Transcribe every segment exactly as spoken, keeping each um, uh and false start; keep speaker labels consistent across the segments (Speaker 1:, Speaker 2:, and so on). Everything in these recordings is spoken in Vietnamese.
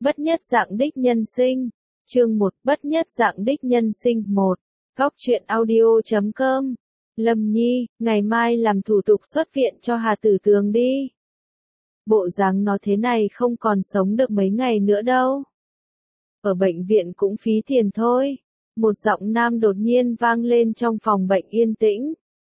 Speaker 1: Bất nhất dạng đích nhân sinh. Chương một. Bất nhất dạng đích nhân sinh. một. Góc truyện audio chấm com. Lâm Nhi, ngày mai làm thủ tục xuất viện cho Hà Tử Tường đi. Bộ dáng nó thế này không còn sống được mấy ngày nữa đâu. Ở bệnh viện cũng phí tiền thôi. Một giọng nam đột nhiên vang lên trong phòng bệnh yên tĩnh.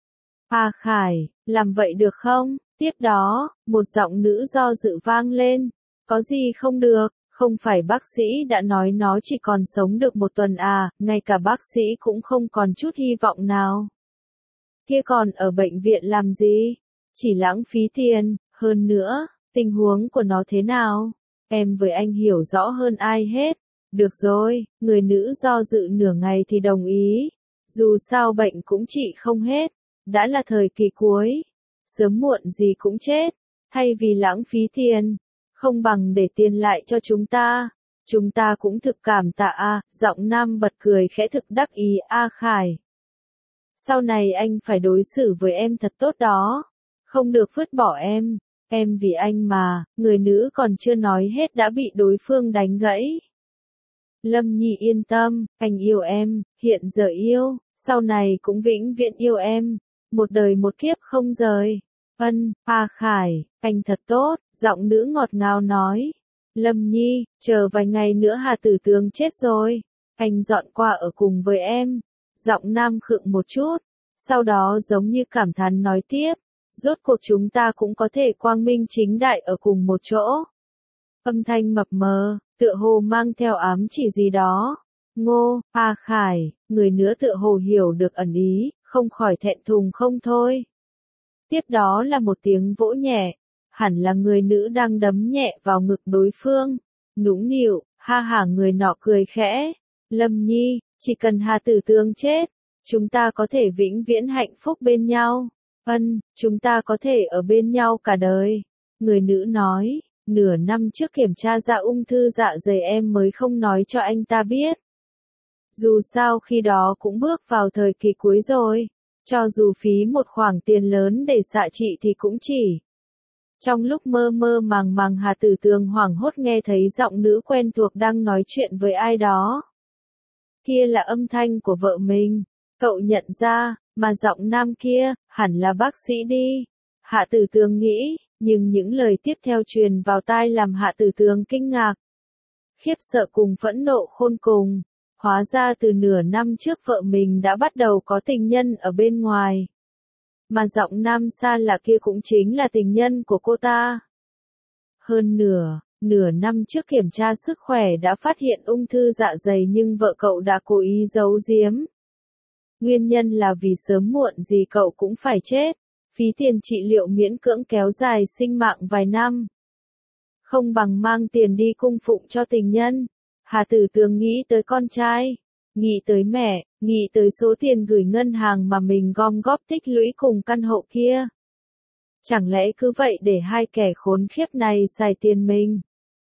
Speaker 1: A Khải, làm vậy được không? Tiếp đó, một giọng nữ do dự vang lên. Có gì không được, không phải bác sĩ đã nói nó chỉ còn sống được một tuần à, ngay cả bác sĩ cũng không còn chút hy vọng nào. Kia còn ở bệnh viện làm gì? Chỉ lãng phí tiền, hơn nữa, tình huống của nó thế nào? Em với anh hiểu rõ hơn ai hết. Được rồi, người nữ do dự nửa ngày thì đồng ý. Dù sao bệnh cũng trị không hết, đã là thời kỳ cuối. Sớm muộn gì cũng chết, thay vì lãng phí tiền, không bằng để tiền lại cho chúng ta. Chúng ta cũng thực cảm tạ a. Giọng nam bật cười khẽ thực đắc ý. A Khải, sau này anh phải đối xử với em thật tốt đó, không được vứt bỏ em, em vì anh mà. Người nữ còn chưa nói hết đã bị đối phương đánh gãy. Lâm Nhi yên tâm, anh yêu em, hiện giờ yêu, sau này cũng vĩnh viễn yêu em, một đời một kiếp không rời. Ân, A Khải, anh thật tốt, giọng nữ ngọt ngào nói. Lâm Nhi, chờ vài ngày nữa Hà Tử Tường chết rồi, anh dọn qua ở cùng với em. Giọng nam khựng một chút, sau đó giống như cảm thán nói tiếp, rốt cuộc chúng ta cũng có thể quang minh chính đại ở cùng một chỗ. Âm thanh mập mờ, tựa hồ mang theo ám chỉ gì đó. Ngô, A Khải, người nữa tựa hồ hiểu được ẩn ý, không khỏi thẹn thùng không thôi. Tiếp đó là một tiếng vỗ nhẹ, hẳn là người nữ đang đấm nhẹ vào ngực đối phương. Nũng nịu, ha hả người nọ cười khẽ. Lâm Nhi, chỉ cần Hà Tử Tường chết, chúng ta có thể vĩnh viễn hạnh phúc bên nhau. Ân, chúng ta có thể ở bên nhau cả đời. Người nữ nói, nửa năm trước kiểm tra ra ung thư dạ dày em mới không nói cho anh ta biết. Dù sao khi đó cũng bước vào thời kỳ cuối rồi, cho dù phí một khoản tiền lớn để xạ trị thì cũng chỉ. Trong lúc mơ mơ màng màng Hà Tử Tường hoảng hốt nghe thấy giọng nữ quen thuộc đang nói chuyện với ai đó. Kia là âm thanh của vợ mình, cậu nhận ra, mà giọng nam kia, hẳn là bác sĩ đi. Hạ Tử Tường nghĩ, nhưng những lời tiếp theo truyền vào tai làm Hạ Tử Tường kinh ngạc. Khiếp sợ cùng phẫn nộ khôn cùng, hóa ra từ nửa năm trước vợ mình đã bắt đầu có tình nhân ở bên ngoài. Mà giọng nam xa lạ kia cũng chính là tình nhân của cô ta. Hơn nửa, nửa năm trước kiểm tra sức khỏe đã phát hiện ung thư dạ dày nhưng vợ cậu đã cố ý giấu giếm. Nguyên nhân là vì sớm muộn gì cậu cũng phải chết, phí tiền trị liệu miễn cưỡng kéo dài sinh mạng vài năm. Không bằng mang tiền đi cung phụng cho tình nhân. Hà Tử Tường nghĩ tới con trai, nghĩ tới mẹ, nghĩ tới số tiền gửi ngân hàng mà mình gom góp tích lũy cùng căn hộ kia. Chẳng lẽ cứ vậy để hai kẻ khốn khiếp này xài tiền mình?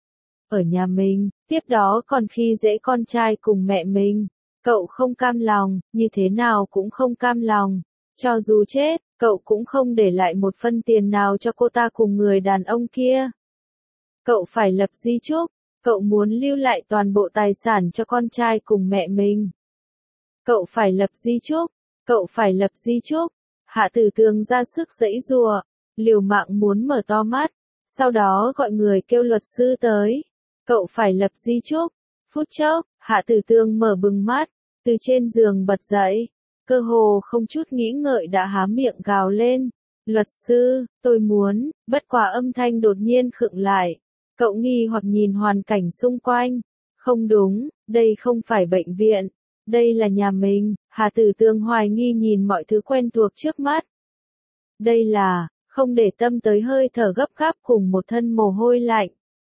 Speaker 1: Ở nhà mình, tiếp đó còn khi dễ con trai cùng mẹ mình. Cậu không cam lòng, như thế nào cũng không cam lòng. Cho dù chết, cậu cũng không để lại một phân tiền nào cho cô ta cùng người đàn ông kia. Cậu phải lập di chúc, cậu muốn lưu lại toàn bộ tài sản cho con trai cùng mẹ mình. Cậu phải lập di chúc, cậu phải lập di chúc. Hạ Tử Tường ra sức giãy giụa, liều mạng muốn mở to mắt, sau đó gọi người kêu luật sư tới. Cậu phải lập di chúc. Phút chốc, Hạ Tử Tường mở bừng mắt, từ trên giường bật dậy, cơ hồ không chút nghĩ ngợi đã há miệng gào lên. Luật sư, tôi muốn, bất quá âm thanh đột nhiên khựng lại. Cậu nghi hoặc nhìn hoàn cảnh xung quanh. Không đúng, đây không phải bệnh viện, đây là nhà mình. Hà Tử Tường hoài nghi nhìn mọi thứ quen thuộc trước mắt. Đây là, không để tâm tới hơi thở gấp gáp cùng một thân mồ hôi lạnh.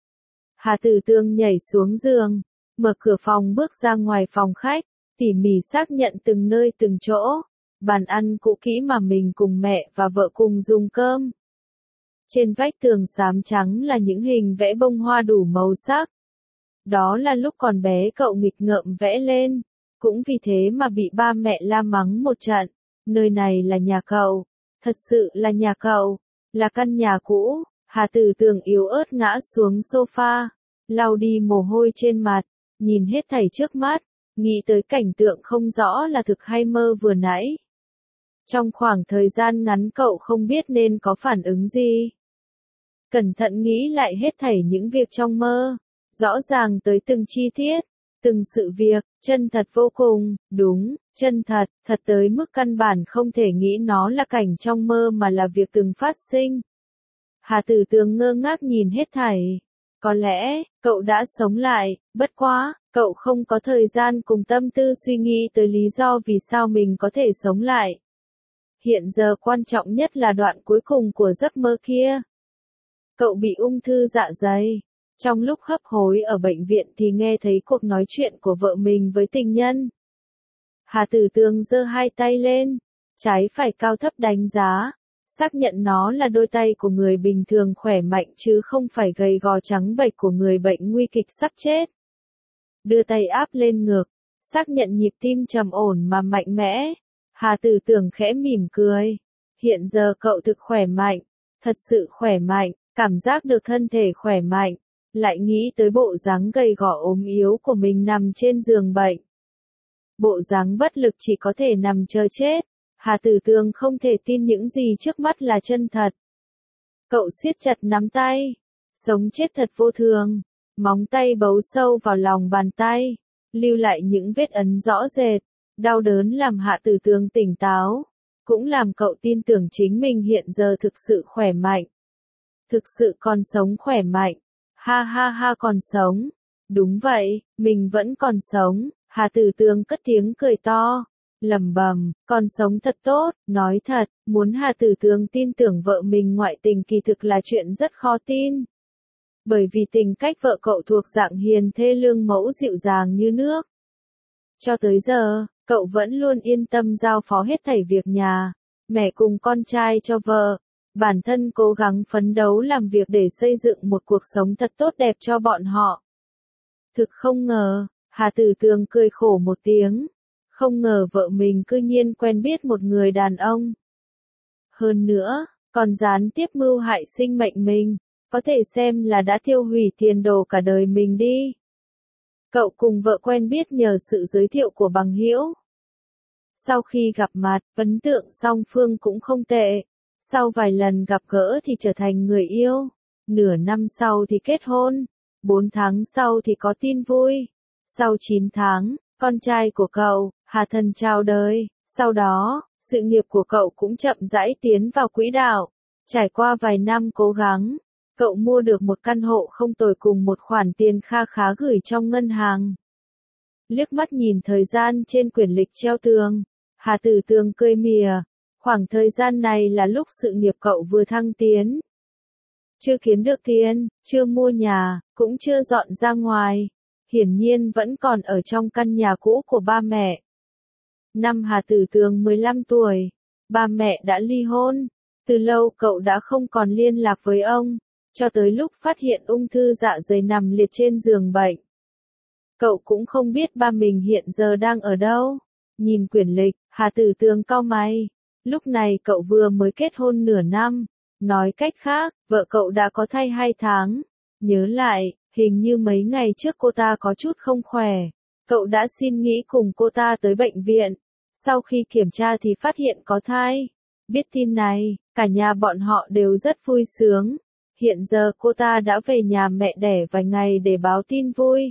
Speaker 1: Hà Tử Tường nhảy xuống giường, mở cửa phòng bước ra ngoài phòng khách, tỉ mỉ xác nhận từng nơi từng chỗ, bàn ăn cũ kỹ mà mình cùng mẹ và vợ cùng dùng cơm. Trên vách tường xám trắng là những hình vẽ bông hoa đủ màu sắc. Đó là lúc còn bé cậu nghịch ngợm vẽ lên, cũng vì thế mà bị ba mẹ la mắng một trận. Nơi này là nhà cậu, thật sự là nhà cậu, là căn nhà cũ. Hà Tử Tường yếu ớt ngã xuống sofa, lau đi mồ hôi trên mặt, nhìn hết thảy trước mắt, nghĩ tới cảnh tượng không rõ là thực hay mơ vừa nãy. Trong khoảng thời gian ngắn cậu không biết nên có phản ứng gì. Cẩn thận nghĩ lại hết thảy những việc trong mơ, rõ ràng tới từng chi tiết, từng sự việc, chân thật vô cùng, đúng, chân thật, thật tới mức căn bản không thể nghĩ nó là cảnh trong mơ mà là việc từng phát sinh. Hà Tử Tường ngơ ngác nhìn hết thảy. Có lẽ, cậu đã sống lại, bất quá, cậu không có thời gian cùng tâm tư suy nghĩ tới lý do vì sao mình có thể sống lại. Hiện giờ quan trọng nhất là đoạn cuối cùng của giấc mơ kia. Cậu bị ung thư dạ dày. Trong lúc hấp hối ở bệnh viện thì nghe thấy cuộc nói chuyện của vợ mình với tình nhân. Hà Tử Tường giơ hai tay lên, trái phải cao thấp đánh giá, xác nhận nó là đôi tay của người bình thường khỏe mạnh chứ không phải gầy gò trắng bệch của người bệnh nguy kịch sắp chết. Đưa tay áp lên ngực, xác nhận nhịp tim trầm ổn mà mạnh mẽ. Hà Tử Tường khẽ mỉm cười. Hiện giờ cậu thực khỏe mạnh, thật sự khỏe mạnh, cảm giác được thân thể khỏe mạnh, lại nghĩ tới bộ dáng gầy gò ốm yếu của mình nằm trên giường bệnh. Bộ dáng bất lực chỉ có thể nằm chờ chết. Hà Tử Tường không thể tin những gì trước mắt là chân thật. Cậu siết chặt nắm tay, sống chết thật vô thường, móng tay bấu sâu vào lòng bàn tay, lưu lại những vết ấn rõ rệt, đau đớn làm Hà Tử Tường tỉnh táo, cũng làm cậu tin tưởng chính mình hiện giờ thực sự khỏe mạnh. Thực sự còn sống khỏe mạnh, ha ha ha còn sống, đúng vậy, mình vẫn còn sống, Hà Tử Tường cất tiếng cười to. Lẩm bẩm, còn sống thật tốt, nói thật, muốn Hà Tử Tường tin tưởng vợ mình ngoại tình kỳ thực là chuyện rất khó tin. Bởi vì tình cách vợ cậu thuộc dạng hiền thê lương mẫu dịu dàng như nước. Cho tới giờ, cậu vẫn luôn yên tâm giao phó hết thảy việc nhà, mẹ cùng con trai cho vợ, bản thân cố gắng phấn đấu làm việc để xây dựng một cuộc sống thật tốt đẹp cho bọn họ. Thực không ngờ, Hà Tử Tường cười khổ một tiếng. Không ngờ vợ mình cư nhiên quen biết một người đàn ông. Hơn nữa, còn gián tiếp mưu hại sinh mệnh mình, có thể xem là đã tiêu hủy tiền đồ cả đời mình đi. Cậu cùng vợ quen biết nhờ sự giới thiệu của bằng hữu. Sau khi gặp mặt, ấn tượng song phương cũng không tệ. Sau vài lần gặp gỡ thì trở thành người yêu. Nửa năm sau thì kết hôn. Bốn tháng sau thì có tin vui. Sau chín tháng, con trai của cậu, Hà Thần chào đời. Sau đó, sự nghiệp của cậu cũng chậm rãi tiến vào quỹ đạo. Trải qua vài năm cố gắng, cậu mua được một căn hộ không tồi cùng một khoản tiền kha khá gửi trong ngân hàng. Liếc mắt nhìn thời gian trên quyển lịch treo tường, Hà Tử Tường cười mỉa. Khoảng thời gian này là lúc sự nghiệp cậu vừa thăng tiến. Chưa kiếm được tiền, chưa mua nhà, cũng chưa dọn ra ngoài. Hiển nhiên vẫn còn ở trong căn nhà cũ của ba mẹ. Năm Hà Tử Tường mười lăm tuổi, ba mẹ đã ly hôn. Từ lâu cậu đã không còn liên lạc với ông, cho tới lúc phát hiện ung thư dạ dày nằm liệt trên giường bệnh. Cậu cũng không biết ba mình hiện giờ đang ở đâu. Nhìn quyển lịch, Hà Tử Tường cau mày. Lúc này cậu vừa mới kết hôn nửa năm. Nói cách khác, vợ cậu đã có thai hai tháng. Nhớ lại, hình như mấy ngày trước cô ta có chút không khỏe. Cậu đã xin nghỉ cùng cô ta tới bệnh viện. Sau khi kiểm tra thì phát hiện có thai. Biết tin này, cả nhà bọn họ đều rất vui sướng. Hiện giờ cô ta đã về nhà mẹ đẻ vài ngày để báo tin vui.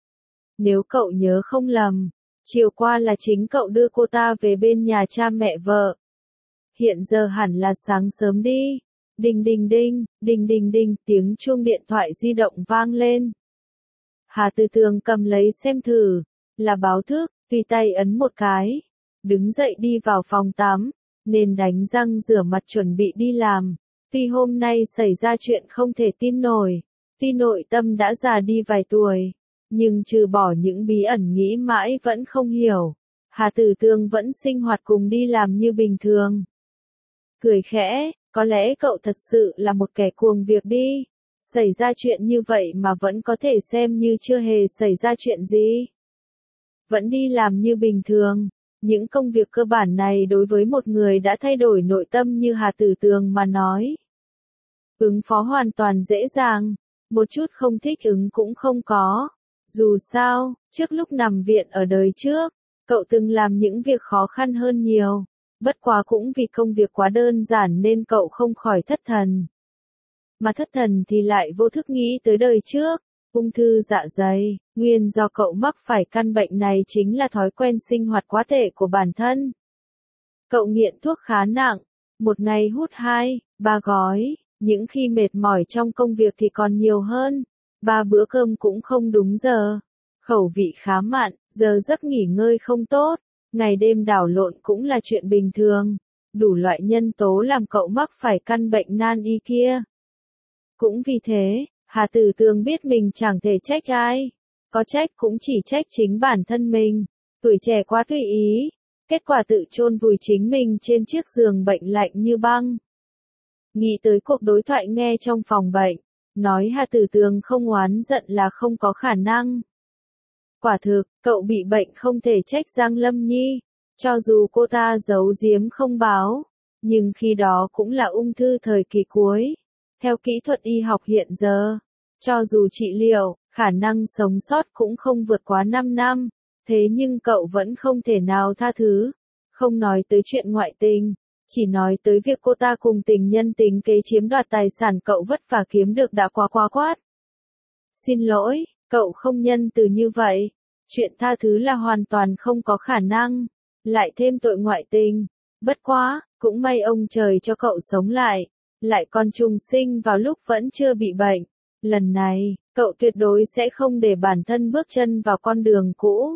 Speaker 1: Nếu cậu nhớ không lầm, chiều qua là chính cậu đưa cô ta về bên nhà cha mẹ vợ. Hiện giờ hẳn là sáng sớm đi. Đinh đinh đinh, đinh đinh đinh, tiếng chuông điện thoại di động vang lên. Hà Tử Tường cầm lấy xem thử, là báo thức, tùy tay ấn một cái. Đứng dậy đi vào phòng tắm, nên đánh răng rửa mặt chuẩn bị đi làm. Tuy hôm nay xảy ra chuyện không thể tin nổi, tuy nội tâm đã già đi vài tuổi, nhưng trừ bỏ những bí ẩn nghĩ mãi vẫn không hiểu. Hà Tử Tường vẫn sinh hoạt cùng đi làm như bình thường. Cười khẽ, có lẽ cậu thật sự là một kẻ cuồng việc đi. Xảy ra chuyện như vậy mà vẫn có thể xem như chưa hề xảy ra chuyện gì. Vẫn đi làm như bình thường. Những công việc cơ bản này đối với một người đã thay đổi nội tâm như Hà Tử Tường mà nói. Ứng phó hoàn toàn dễ dàng. một chút không thích ứng cũng không có. Dù sao, trước lúc nằm viện ở đời trước, cậu từng làm những việc khó khăn hơn nhiều. Bất quá cũng vì công việc quá đơn giản nên cậu không khỏi thất thần. Mà thất thần thì lại vô thức nghĩ tới đời trước, ung thư dạ dày. Nguyên do cậu mắc phải căn bệnh này chính là thói quen sinh hoạt quá tệ của bản thân. Cậu nghiện thuốc khá nặng, một ngày hút hai, ba gói, những khi mệt mỏi trong công việc thì còn nhiều hơn. Ba bữa cơm cũng không đúng giờ. Khẩu vị khá mặn, giờ giấc nghỉ ngơi không tốt, ngày đêm đảo lộn cũng là chuyện bình thường. Đủ loại nhân tố làm cậu mắc phải căn bệnh nan y kia. Cũng vì thế, Hà Tử Tường biết mình chẳng thể trách ai. Có trách cũng chỉ trách chính bản thân mình. Tuổi trẻ quá tùy ý. Kết quả tự chôn vùi chính mình trên chiếc giường bệnh lạnh như băng. Nghĩ tới cuộc đối thoại nghe trong phòng bệnh. Nói Hà Tử Tường không oán giận là không có khả năng. Quả thực, cậu bị bệnh không thể trách Giang Lâm Nhi. Cho dù cô ta giấu giếm không báo. Nhưng khi đó cũng là ung thư thời kỳ cuối. Theo kỹ thuật y học hiện giờ, cho dù trị liệu, khả năng sống sót cũng không vượt quá năm năm. Thế nhưng cậu vẫn không thể nào tha thứ. Không nói tới chuyện ngoại tình, chỉ nói tới việc cô ta cùng tình nhân tính kế chiếm đoạt tài sản cậu vất vả kiếm được đã quá quá quát. Xin lỗi, cậu không nhân từ như vậy. Chuyện tha thứ là hoàn toàn không có khả năng. Lại thêm tội ngoại tình. Bất quá, cũng may ông trời cho cậu sống lại. Lại còn trùng sinh vào lúc vẫn chưa bị bệnh. Lần này, cậu tuyệt đối sẽ không để bản thân bước chân vào con đường cũ.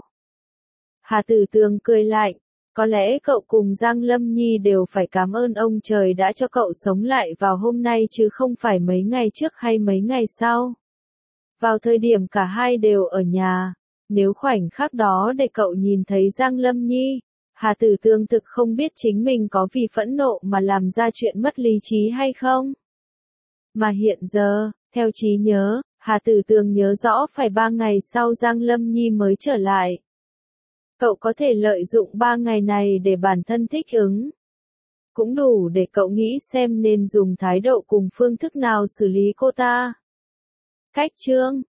Speaker 1: Hà Tử Tường cười lạnh. Có lẽ cậu cùng Giang Lâm Nhi đều phải cảm ơn ông trời đã cho cậu sống lại vào hôm nay chứ không phải mấy ngày trước hay mấy ngày sau. Vào thời điểm cả hai đều ở nhà, nếu khoảnh khắc đó để cậu nhìn thấy Giang Lâm Nhi, Hà Tử Tường thực không biết chính mình có vì phẫn nộ mà làm ra chuyện mất lý trí hay không. Mà hiện giờ, theo trí nhớ, Hà Tử Tường nhớ rõ phải ba ngày sau Giang Lâm Nhi mới trở lại. Cậu có thể lợi dụng ba ngày này để bản thân thích ứng. Cũng đủ để cậu nghĩ xem nên dùng thái độ cùng phương thức nào xử lý cô ta. Cách chương